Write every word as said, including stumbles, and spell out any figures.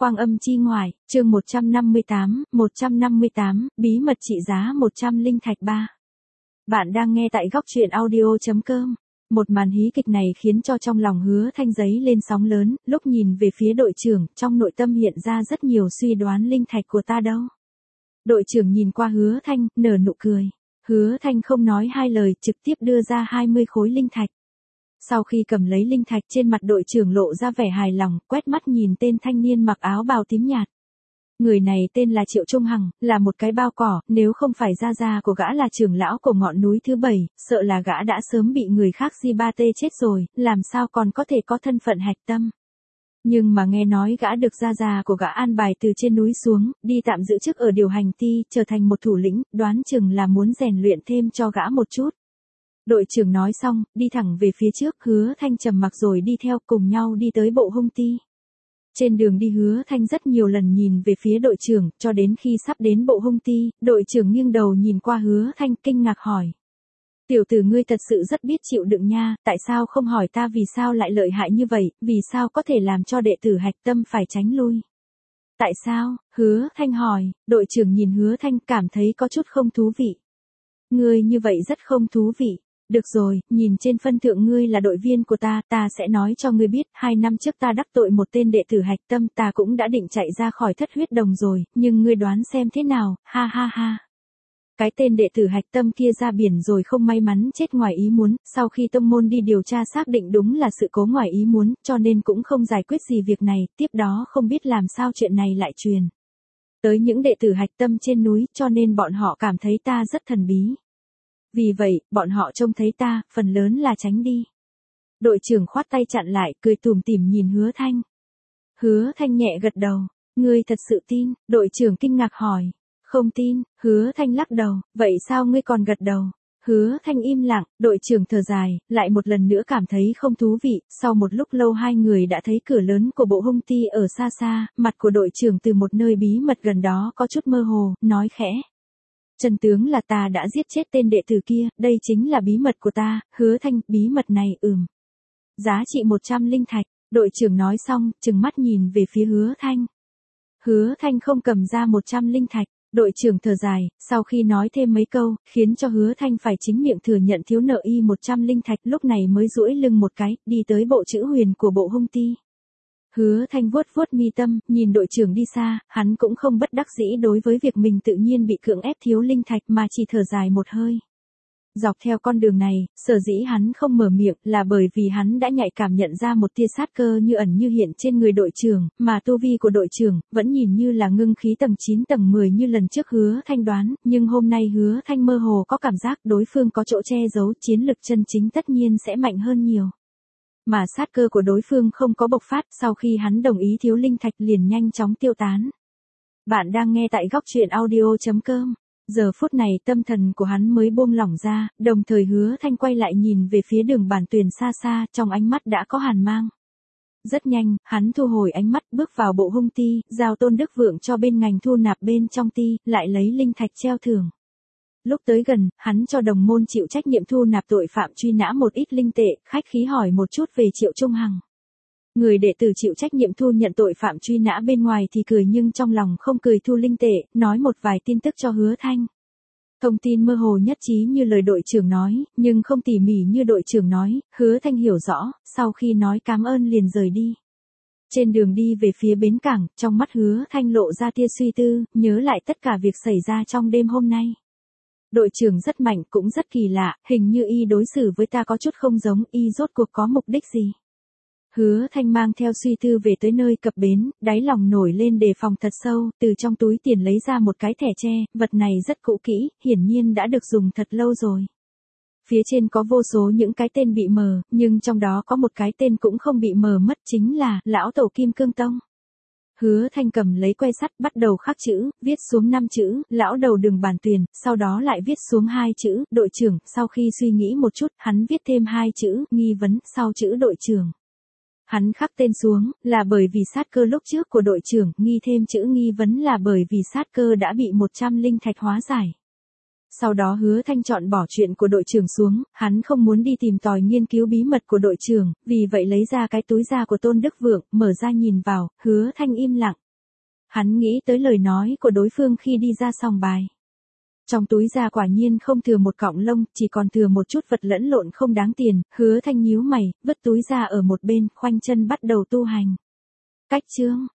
Quang Âm Chi Ngoại, chương một trăm năm mươi tám, một trăm năm mươi tám, bí mật trị giá một trăm linh thạch ba. Bạn đang nghe tại góc truyện audio chấm com. Một màn hí kịch này khiến cho trong lòng Hứa Thanh giấy lên sóng lớn, lúc nhìn về phía đội trưởng, trong nội tâm hiện ra rất nhiều suy đoán. Linh thạch của ta đâu? Đội trưởng nhìn qua Hứa Thanh, nở nụ cười. Hứa Thanh không nói hai lời, trực tiếp đưa ra hai mươi khối linh thạch. Sau khi cầm lấy linh thạch, trên mặt đội trưởng lộ ra vẻ hài lòng, quét mắt nhìn tên thanh niên mặc áo bào tím nhạt. Người này tên là Triệu Trung Hằng, là một cái bao cỏ, nếu không phải gia gia của gã là trưởng lão của ngọn núi thứ bảy, sợ là gã đã sớm bị người khác di ba tê chết rồi, làm sao còn có thể có thân phận hạch tâm. Nhưng mà nghe nói gã được gia gia của gã an bài từ trên núi xuống, đi tạm giữ chức ở điều hành ty, trở thành một thủ lĩnh, đoán chừng là muốn rèn luyện thêm cho gã một chút. Đội trưởng nói xong, đi thẳng về phía trước, Hứa Thanh trầm mặc rồi đi theo, cùng nhau đi tới bộ hung ty. Trên đường đi Hứa Thanh rất nhiều lần nhìn về phía đội trưởng, cho đến khi sắp đến bộ hung ty, đội trưởng nghiêng đầu nhìn qua Hứa Thanh, kinh ngạc hỏi. Tiểu tử ngươi thật sự rất biết chịu đựng nha, tại sao không hỏi ta vì sao lại lợi hại như vậy, vì sao có thể làm cho đệ tử hạch tâm phải tránh lui. Tại sao? Hứa Thanh hỏi, đội trưởng nhìn Hứa Thanh cảm thấy có chút không thú vị. Ngươi như vậy rất không thú vị. Được rồi, nhìn trên phân thượng ngươi là đội viên của ta, ta sẽ nói cho ngươi biết, hai năm trước ta đắc tội một tên đệ tử hạch tâm, ta cũng đã định chạy ra khỏi thất huyết đồng rồi, nhưng ngươi đoán xem thế nào, ha ha ha. Cái tên đệ tử hạch tâm kia ra biển rồi không may mắn chết ngoài ý muốn, sau khi tông môn đi điều tra xác định đúng là sự cố ngoài ý muốn, cho nên cũng không giải quyết gì việc này, tiếp đó không biết làm sao chuyện này lại truyền tới những đệ tử hạch tâm trên núi, cho nên bọn họ cảm thấy ta rất thần bí. Vì vậy, bọn họ trông thấy ta, phần lớn là tránh đi. Đội trưởng khoát tay chặn lại, cười tủm tỉm nhìn Hứa Thanh. Hứa Thanh nhẹ gật đầu. Ngươi thật sự tin? Đội trưởng kinh ngạc hỏi. Không tin. Hứa Thanh lắc đầu. Vậy sao ngươi còn gật đầu? Hứa Thanh im lặng, đội trưởng thở dài, lại một lần nữa cảm thấy không thú vị. Sau một lúc lâu hai người đã thấy cửa lớn của bộ hung ty ở xa xa, mặt của đội trưởng từ một nơi bí mật gần đó có chút mơ hồ, nói khẽ. Chân tướng là ta đã giết chết tên đệ tử kia, đây chính là bí mật của ta. Hứa Thanh, bí mật này, ừm. Giá trị một trăm linh thạch, đội trưởng nói xong, trừng mắt nhìn về phía Hứa Thanh. Hứa Thanh không cầm ra một trăm linh thạch, đội trưởng thở dài, sau khi nói thêm mấy câu, khiến cho Hứa Thanh phải chính miệng thừa nhận thiếu nợ y một trăm linh thạch, lúc này mới duỗi lưng một cái, đi tới bộ chữ huyền của bộ hung ty. Hứa Thanh vuốt vuốt mi tâm, nhìn đội trưởng đi xa, hắn cũng không bất đắc dĩ đối với việc mình tự nhiên bị cưỡng ép thiếu linh thạch mà chỉ thở dài một hơi. Dọc theo con đường này, sở dĩ hắn không mở miệng là bởi vì hắn đã nhạy cảm nhận ra một tia sát cơ như ẩn như hiện trên người đội trưởng, mà tu vi của đội trưởng vẫn nhìn như là ngưng khí tầng chín tầng mười như lần trước Hứa Thanh đoán, nhưng hôm nay Hứa Thanh mơ hồ có cảm giác đối phương có chỗ che giấu, chiến lực chân chính tất nhiên sẽ mạnh hơn nhiều. Mà sát cơ của đối phương không có bộc phát, sau khi hắn đồng ý thiếu linh thạch liền nhanh chóng tiêu tán. Bạn đang nghe tại góc truyện audio chấm com. Giờ phút này tâm thần của hắn mới buông lỏng ra, đồng thời Hứa Thanh quay lại nhìn về phía đường bản tuyển xa xa, trong ánh mắt đã có hàn mang. Rất nhanh, hắn thu hồi ánh mắt, bước vào bộ hung ty, giao Tôn Đức Vượng cho bên ngành thu nạp bên trong ty, lại lấy linh thạch treo thưởng. Lúc tới gần, hắn cho đồng môn chịu trách nhiệm thu nạp tội phạm truy nã một ít linh tệ, khách khí hỏi một chút về Triệu Trung Hằng. Người đệ tử chịu trách nhiệm thu nhận tội phạm truy nã bên ngoài thì cười nhưng trong lòng không cười thu linh tệ, nói một vài tin tức cho Hứa Thanh. Thông tin mơ hồ nhất trí như lời đội trưởng nói, nhưng không tỉ mỉ như đội trưởng nói, Hứa Thanh hiểu rõ, sau khi nói cảm ơn liền rời đi. Trên đường đi về phía bến cảng, trong mắt Hứa Thanh lộ ra tia suy tư, nhớ lại tất cả việc xảy ra trong đêm hôm nay. Đội trưởng rất mạnh cũng rất kỳ lạ, hình như y đối xử với ta có chút không giống, y rốt cuộc có mục đích gì. Hứa Thanh mang theo suy tư về tới nơi cập bến, đáy lòng nổi lên đề phòng thật sâu, từ trong túi tiền lấy ra một cái thẻ tre, vật này rất cũ kỹ, hiển nhiên đã được dùng thật lâu rồi. Phía trên có vô số những cái tên bị mờ, nhưng trong đó có một cái tên cũng không bị mờ mất, chính là Lão Tổ Kim Cương Tông. Hứa Thanh cầm lấy que sắt bắt đầu khắc chữ, viết xuống năm chữ, lão đầu Đường Bản Tuyền, sau đó lại viết xuống hai chữ, đội trưởng, sau khi suy nghĩ một chút, hắn viết thêm hai chữ, nghi vấn, sau chữ đội trưởng. Hắn khắc tên xuống, là bởi vì sát cơ lúc trước của đội trưởng, nghi thêm chữ nghi vấn là bởi vì sát cơ đã bị một trăm linh thạch hóa giải. Sau đó Hứa Thanh chọn bỏ chuyện của đội trưởng xuống, hắn không muốn đi tìm tòi nghiên cứu bí mật của đội trưởng, vì vậy lấy ra cái túi da của Tôn Đức Vượng, mở ra nhìn vào, Hứa Thanh im lặng. Hắn nghĩ tới lời nói của đối phương khi đi ra sòng bài. Trong túi ra quả nhiên không thừa một cọng lông, chỉ còn thừa một chút vật lẫn lộn không đáng tiền, Hứa Thanh nhíu mày, vứt túi ra ở một bên, khoanh chân bắt đầu tu hành. Cách chương